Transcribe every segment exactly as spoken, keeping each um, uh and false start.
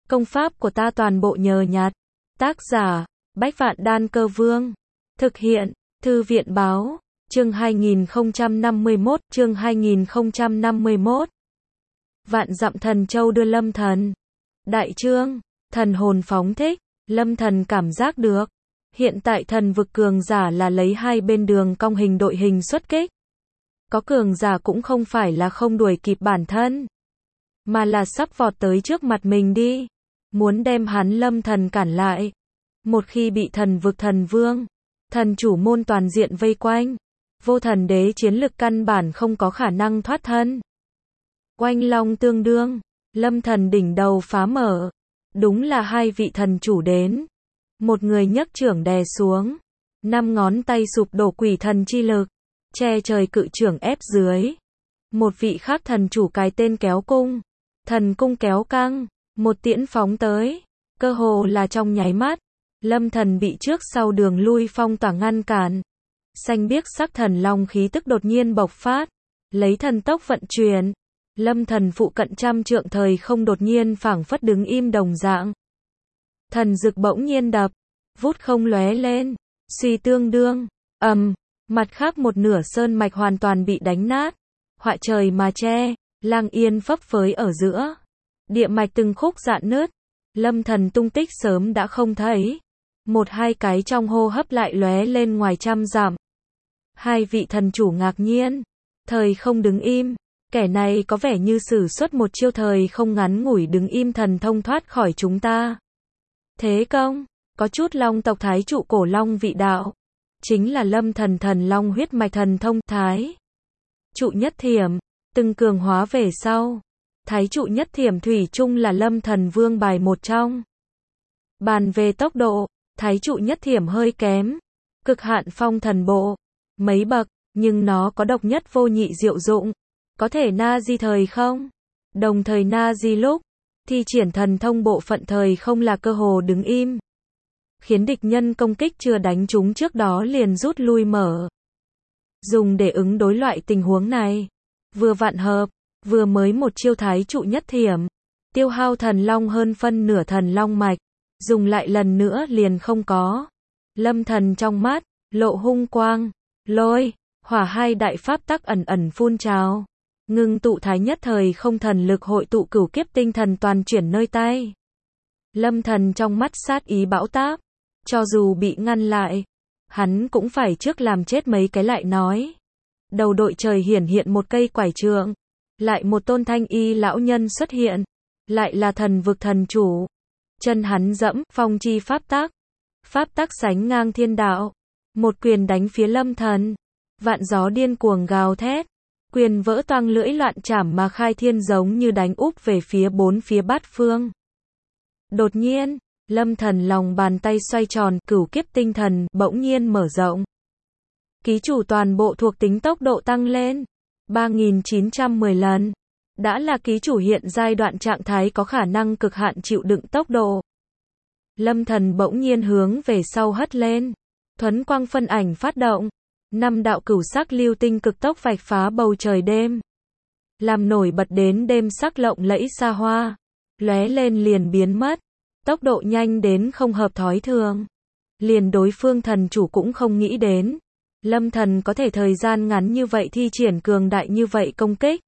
Công pháp của ta toàn bộ nhờ nhặt. Tác giả, Bách Vạn Đan Cơ Vương. Thực hiện, Thư viện Báo. Chương hai nghìn không trăm năm mươi mốt, chương hai nghìn không trăm năm mươi mốt. Vạn dặm thần châu đưa Lâm Thần. Đại chương, thần hồn phóng thích, Lâm Thần cảm giác được. Hiện tại thần vực cường giả là lấy hai bên đường cong hình đội hình xuất kích. Có cường giả cũng không phải là không đuổi kịp bản thân, mà là sắp vọt tới trước mặt mình đi. Muốn đem hắn Lâm Thần cản lại. Một khi bị thần vực thần vương, thần chủ môn toàn diện vây quanh, vô thần đế chiến lực căn bản không có khả năng thoát thân. Oanh long tương đương, Lâm Thần đỉnh đầu phá mở. Đúng là hai vị thần chủ đến. Một người nhấc trưởng đè xuống, năm ngón tay sụp đổ quỷ thần chi lực, che trời cự trưởng ép dưới. Một vị khác thần chủ cái tên kéo cung, thần cung kéo căng, một tiễn phóng tới, cơ hồ là trong nháy mắt. Lâm Thần bị trước sau đường lui phong tỏa ngăn cản. Xanh biếc sắc thần long khí tức đột nhiên bộc phát, lấy thần tốc vận chuyển. Lâm Thần phụ cận trăm trượng thời không đột nhiên phảng phất đứng im đồng dạng. Thần dực bỗng nhiên đập, vút không lóe lên, suy tương đương, ầm, mặt khác một nửa sơn mạch hoàn toàn bị đánh nát, họa trời mà che, lang yên phấp phới ở giữa. Địa mạch từng khúc rạn nứt, Lâm Thần tung tích sớm đã không thấy. Một hai cái trong hô hấp lại lóe lên ngoài trăm dặm. Hai vị thần chủ ngạc nhiên, thời không đứng im, kẻ này có vẻ như sử xuất một chiêu thời không ngắn ngủi đứng im thần thông thoát khỏi chúng ta. Thế công, có chút long tộc thái trụ cổ long vị đạo, chính là Lâm Thần thần long huyết mạch thần thông thái trụ nhất thiểm, từng cường hóa về sau. Thái trụ nhất thiểm thủy chung là Lâm Thần vương bài một trong. Bàn về tốc độ, thái trụ nhất thiểm hơi kém. Cực hạn phong thần bộ, mấy bậc, nhưng nó có độc nhất vô nhị diệu dụng. Có thể na di thời không? Đồng thời na di lúc, thi triển thần thông bộ phận thời không là cơ hồ đứng im. Khiến địch nhân công kích chưa đánh trúng trước đó liền rút lui mở. Dùng để ứng đối loại tình huống này. Vừa vạn hợp, vừa mới một chiêu thái trụ nhất thiểm. Tiêu hao thần long hơn phân nửa thần long mạch. Dùng lại lần nữa liền không có. Lâm Thần trong mắt, lộ hung quang, lôi, hỏa hai đại pháp tắc ẩn ẩn phun trào. Ngưng tụ thái nhất thời không thần lực hội tụ cửu kiếp tinh thần toàn chuyển nơi tay. Lâm Thần trong mắt sát ý bão táp. Cho dù bị ngăn lại, hắn cũng phải trước làm chết mấy cái lại nói. Đầu đội trời hiển hiện một cây quải trượng. Lại một tôn thanh y lão nhân xuất hiện. Lại là thần vực thần chủ. Chân hắn dẫm, phong chi pháp tắc. Pháp tắc sánh ngang thiên đạo. Một quyền đánh phía Lâm Thần. Vạn gió điên cuồng gào thét. Quyền vỡ toang lưỡi loạn chảm mà khai thiên giống như đánh úp về phía bốn phía bát phương. Đột nhiên, Lâm Thần lòng bàn tay xoay tròn, cửu kiếp tinh thần bỗng nhiên mở rộng. Ký chủ toàn bộ thuộc tính tốc độ tăng lên ba nghìn chín trăm mười lần. Đã là ký chủ hiện giai đoạn trạng thái có khả năng cực hạn chịu đựng tốc độ. Lâm Thần bỗng nhiên hướng về sau hất lên. Thuấn quang phân ảnh phát động. Năm đạo cửu sắc lưu tinh cực tốc vạch phá bầu trời đêm. Làm nổi bật đến đêm sắc lộng lẫy xa hoa. Lóe lên liền biến mất. Tốc độ nhanh đến không hợp thói thường. Liền đối phương thần chủ cũng không nghĩ đến. Lâm Thần có thể thời gian ngắn như vậy thi triển cường đại như vậy công kích.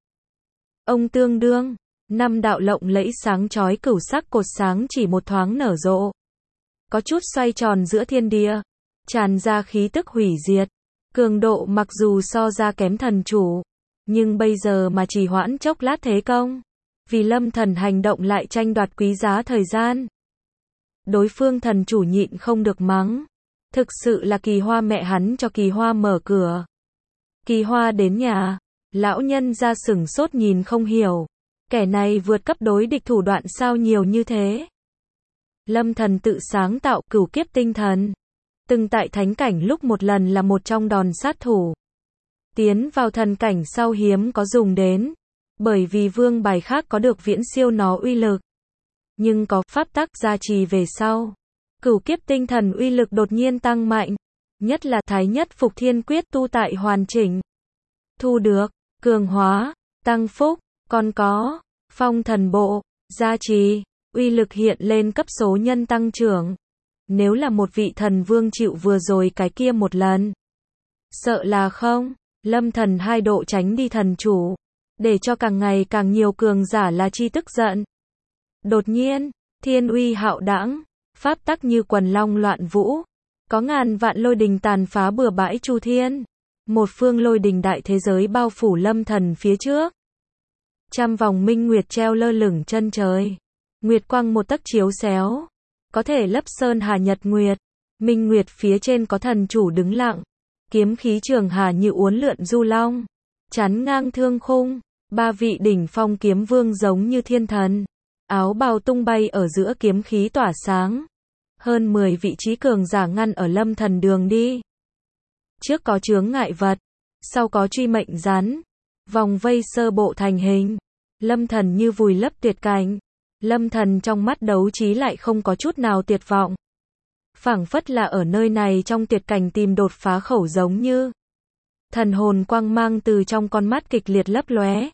Ông tương đương, năm đạo lộng lẫy sáng chói cửu sắc cột sáng chỉ một thoáng nở rộ. Có chút xoay tròn giữa thiên địa, tràn ra khí tức hủy diệt. Cường độ mặc dù so ra kém thần chủ, nhưng bây giờ mà trì hoãn chốc lát thế công. Vì Lâm Thần hành động lại tranh đoạt quý giá thời gian. Đối phương thần chủ nhịn không được mắng. Thực sự là Kỳ Hoa mẹ hắn cho Kỳ Hoa mở cửa. Kỳ Hoa đến nhà, lão nhân ra sửng sốt nhìn không hiểu. Kẻ này vượt cấp đối địch thủ đoạn sao nhiều như thế. Lâm Thần tự sáng tạo cửu kiếp tinh thần. Từng tại thánh cảnh lúc một lần là một trong đòn sát thủ. Tiến vào thần cảnh sau hiếm có dùng đến. Bởi vì vương bài khác có được viễn siêu nó uy lực. Nhưng có pháp tắc gia trì về sau. Cửu kiếp tinh thần uy lực đột nhiên tăng mạnh. Nhất là thái nhất phục thiên quyết tu tại hoàn chỉnh. Thu được, cường hóa, tăng phúc, còn có, phong thần bộ, gia trì. uy lực hiện lên cấp số nhân tăng trưởng. Nếu là một vị thần vương chịu vừa rồi cái kia một lần, sợ là không. Lâm Thần hai độ tránh đi thần chủ, để cho càng ngày càng nhiều cường giả là chi tức giận. Đột nhiên, thiên uy hạo đãng, pháp tắc như quần long loạn vũ, có ngàn vạn lôi đình tàn phá bừa bãi chu thiên. Một phương lôi đình đại thế giới bao phủ Lâm Thần phía trước. Trăm vòng minh nguyệt treo lơ lửng chân trời. Nguyệt quang một tấc chiếu xéo, có thể lấp sơn hà nhật nguyệt. Minh nguyệt phía trên có thần chủ đứng lặng. Kiếm khí trường hà như uốn lượn du long, chắn ngang thương khung. Ba vị đỉnh phong kiếm vương giống như thiên thần, áo bào tung bay ở giữa kiếm khí tỏa sáng. Hơn mười vị trí cường giả ngăn ở Lâm Thần đường đi. Trước có chướng ngại vật, sau có truy mệnh rắn. Vòng vây sơ bộ thành hình. Lâm Thần như vùi lấp tuyệt cảnh. Lâm Thần trong mắt đấu trí lại không có chút nào tuyệt vọng. Phảng phất là ở nơi này trong tuyệt cảnh tìm đột phá khẩu, giống như thần hồn quang mang từ trong con mắt kịch liệt lấp lóe.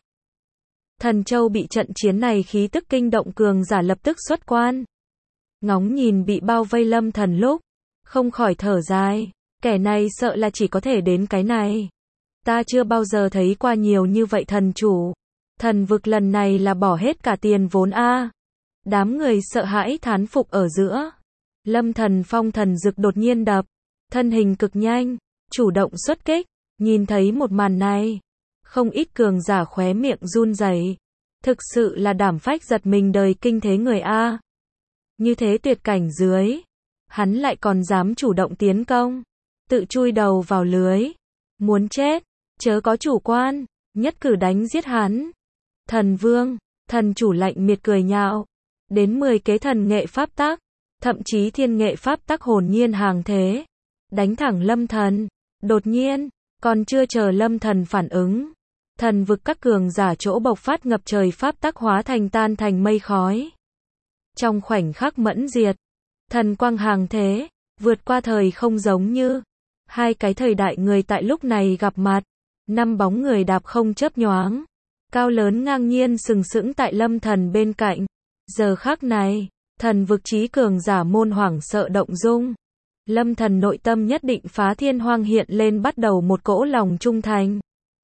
Thần châu bị trận chiến này khí tức kinh động, cường giả lập tức xuất quan. Ngóng nhìn bị bao vây Lâm Thần lúc, không khỏi thở dài, kẻ này sợ là chỉ có thể đến cái này. Ta chưa bao giờ thấy qua nhiều như vậy thần chủ. Thần vực lần này là bỏ hết cả tiền vốn a. Đám người sợ hãi thán phục ở giữa. Lâm Thần phong thần dực đột nhiên đập, thân hình cực nhanh, chủ động xuất kích. Nhìn thấy một màn này, không ít cường giả khóe miệng run rẩy. Thực sự là đảm phách giật mình đời kinh thế người a. Như thế tuyệt cảnh dưới, hắn lại còn dám chủ động tiến công, tự chui đầu vào lưới. Muốn chết, chớ có chủ quan, nhất cử đánh giết hắn. Thần vương, thần chủ lạnh miệt cười nhạo. Đến mười kế thần nghệ pháp tắc, thậm chí thiên nghệ pháp tắc hồn nhiên hàng thế, đánh thẳng Lâm Thần. Đột nhiên, còn chưa chờ Lâm Thần phản ứng, thần vực các cường giả chỗ bộc phát ngập trời pháp tắc hóa thành tan thành mây khói. Trong khoảnh khắc mẫn diệt, thần quang hàng thế, vượt qua thời không, giống như hai cái thời đại người tại lúc này gặp mặt. Năm bóng người đạp không chớp nhoáng, cao lớn ngang nhiên sừng sững tại Lâm Thần bên cạnh. Giờ khắc này, thần vực chí cường giả môn hoảng sợ động dung. Lâm Thần nội tâm nhất định phá thiên hoang hiện lên bắt đầu một cỗ lòng trung thành.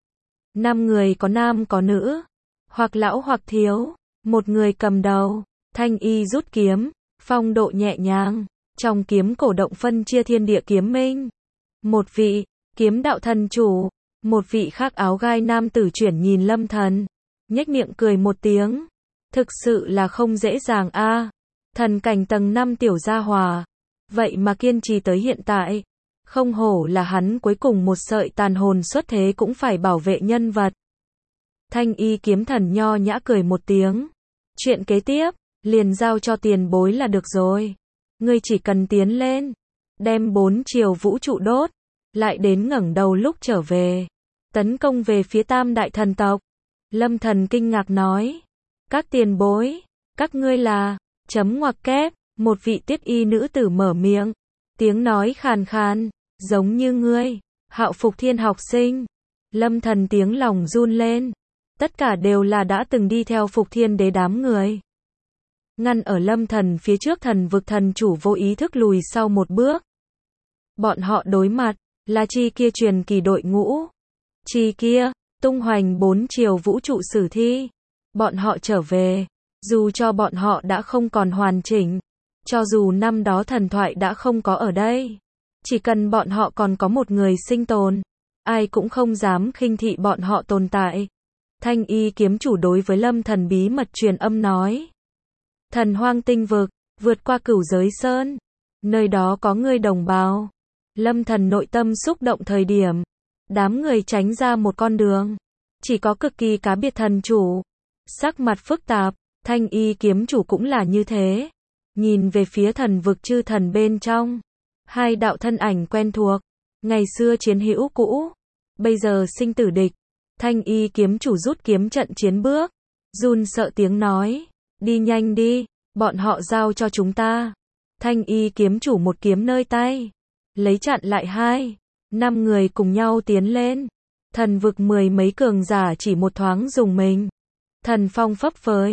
Năm người có nam có nữ, hoặc lão hoặc thiếu, một người cầm đầu, thanh y rút kiếm, phong độ nhẹ nhàng, trong kiếm cổ động phân chia thiên địa kiếm minh. Một vị, kiếm đạo thần chủ, một vị khác áo gai nam tử chuyển nhìn Lâm Thần, nhếch miệng cười một tiếng. Thực sự là không dễ dàng a. Thần cảnh tầng năm tiểu gia hòa, vậy mà kiên trì tới hiện tại. Không hổ là hắn, cuối cùng một sợi tàn hồn xuất thế cũng phải bảo vệ nhân vật. Thanh y kiếm thần nho nhã cười một tiếng. Chuyện kế tiếp, liền giao cho tiền bối là được rồi. Ngươi chỉ cần tiến lên, đem bốn chiều vũ trụ đốt, lại đến ngẩng đầu lúc trở về, tấn công về phía tam đại thần tộc. Lâm Thần kinh ngạc nói. Các tiền bối, các ngươi là, chấm ngoặc kép, một vị tiết y nữ tử mở miệng, tiếng nói khàn khàn, giống như ngươi, Hạo Phục Thiên học sinh. Lâm Thần tiếng lòng run lên, tất cả đều là đã từng đi theo Phục Thiên đế đám người. Ngăn ở Lâm Thần phía trước thần vực thần chủ vô ý thức lùi sau một bước. Bọn họ đối mặt, là chi kia truyền kỳ đội ngũ. Chi kia, tung hoành bốn chiều vũ trụ sử thi. Bọn họ trở về, dù cho bọn họ đã không còn hoàn chỉnh, cho dù năm đó thần thoại đã không có ở đây, chỉ cần bọn họ còn có một người sinh tồn, ai cũng không dám khinh thị bọn họ tồn tại. Thanh y kiếm chủ đối với Lâm Thần bí mật truyền âm nói. Thần hoang tinh vực, vượt qua cửu giới sơn, nơi đó có người đồng bào. Lâm Thần nội tâm xúc động thời điểm, đám người tránh ra một con đường, chỉ có cực kỳ cá biệt thần chủ, sắc mặt phức tạp. Thanh y kiếm chủ cũng là như thế, nhìn về phía thần vực chư thần bên trong, hai đạo thân ảnh quen thuộc, ngày xưa chiến hữu cũ, bây giờ sinh tử địch. Thanh y kiếm chủ rút kiếm trận chiến bước, run sợ tiếng nói, đi nhanh đi, bọn họ giao cho chúng ta. Thanh y kiếm chủ một kiếm nơi tay, lấy chặn lại hai, năm người cùng nhau tiến lên. Thần vực mười mấy cường giả chỉ một thoáng dùng mình, thần phong phấp phới,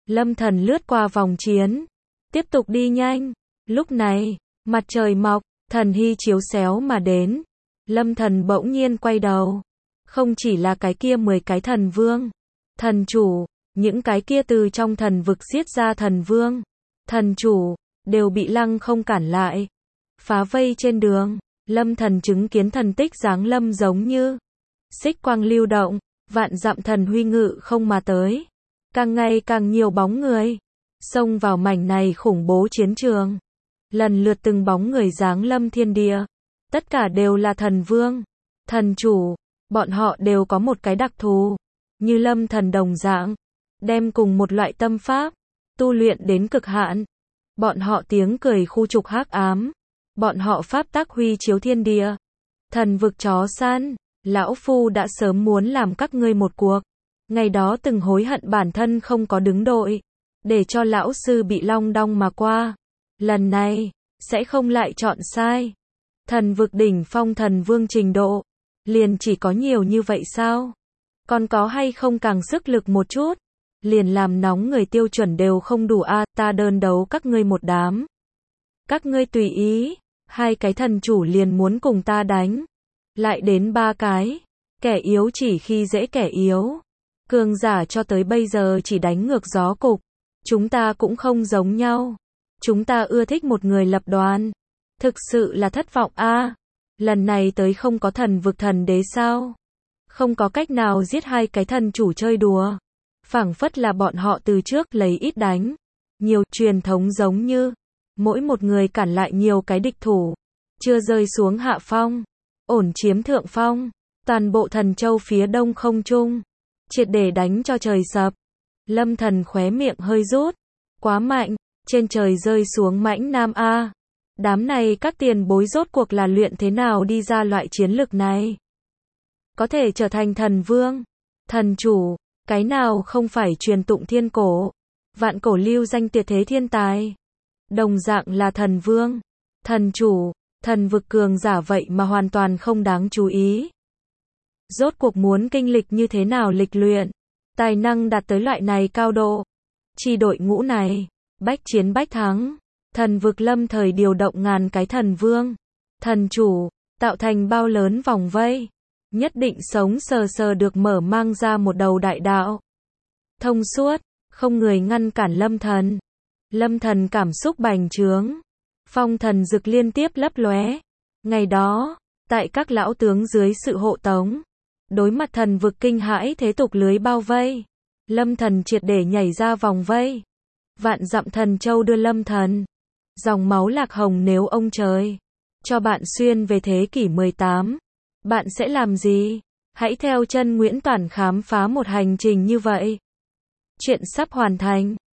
Lâm Thần lướt qua vòng chiến, tiếp tục đi nhanh. Lúc này, mặt trời mọc, thần hy chiếu xéo mà đến. Lâm Thần bỗng nhiên quay đầu. Không chỉ là cái kia mười cái thần vương, thần chủ, những cái kia từ trong thần vực giết ra thần vương, thần chủ, đều bị lăng không cản lại. Phá vây trên đường, Lâm Thần chứng kiến thần tích giáng lâm giống như xích quang lưu động, vạn dặm thần huy ngự không mà tới. Càng ngày càng nhiều bóng người xông vào mảnh này khủng bố chiến trường. Lần lượt từng bóng người giáng lâm thiên địa, tất cả đều là thần vương, thần chủ, bọn họ đều có một cái đặc thù, như Lâm Thần đồng dạng, đem cùng một loại tâm pháp tu luyện đến cực hạn. Bọn họ tiếng cười khu trục hắc ám, bọn họ pháp tác huy chiếu thiên địa. Thần vực chó săn, lão phu đã sớm muốn làm các ngươi một cuộc. Ngày đó từng hối hận bản thân không có đứng đội, để cho lão sư bị long đong mà qua. Lần này, sẽ không lại chọn sai. Thần vực đỉnh phong thần vương trình độ, liền chỉ có nhiều như vậy sao? Còn có hay không càng sức lực một chút? Liền làm nóng người tiêu chuẩn đều không đủ a, à, ta đơn đấu các ngươi một đám. Các ngươi tùy ý, hai cái thần chủ liền muốn cùng ta đánh. Lại đến ba cái, kẻ yếu chỉ khi dễ kẻ yếu. Cường giả cho tới bây giờ chỉ đánh ngược gió cục. Chúng ta cũng không giống nhau. Chúng ta ưa thích một người lập đoàn. Thực sự là thất vọng a. À, lần này tới không có thần vực thần đế sao? Không có cách nào giết hai cái thần chủ chơi đùa. Phảng phất là bọn họ từ trước lấy ít đánh nhiều, truyền thống giống như mỗi một người cản lại nhiều cái địch thủ, chưa rơi xuống hạ phong, ổn chiếm thượng phong. Toàn bộ thần châu phía đông không trung, triệt để đánh cho trời sập. Lâm Thần khóe miệng hơi rút, quá mạnh, trên trời rơi xuống mãnh nam a. Đám này các tiền bối rốt cuộc là luyện thế nào đi ra loại chiến lực này? Có thể trở thành thần vương, thần chủ, cái nào không phải truyền tụng thiên cổ, vạn cổ lưu danh tuyệt thế thiên tài. Đồng dạng là thần vương, thần chủ, thần vực cường giả vậy mà hoàn toàn không đáng chú ý. Rốt cuộc muốn kinh lịch như thế nào lịch luyện, tài năng đạt tới loại này cao độ. Chi đội ngũ này, bách chiến bách thắng, thần vực lâm thời điều động ngàn cái thần vương, thần chủ, tạo thành bao lớn vòng vây. Nhất định sống sờ sờ được mở mang ra một đầu đại đạo. Thông suốt, không người ngăn cản Lâm Thần. Lâm Thần cảm xúc bành trướng. Phong thần dực liên tiếp lấp lóe. Ngày đó, tại các lão tướng dưới sự hộ tống, đối mặt thần vực kinh hãi thế tục lưới bao vây, Lâm Thần triệt để nhảy ra vòng vây. Vạn dặm thần châu đưa Lâm Thần. Dòng máu lạc hồng nếu ông trời cho bạn xuyên về thế kỷ mười tám. Bạn sẽ làm gì? Hãy theo chân Nguyễn Toản khám phá một hành trình như vậy. Chuyện sắp hoàn thành.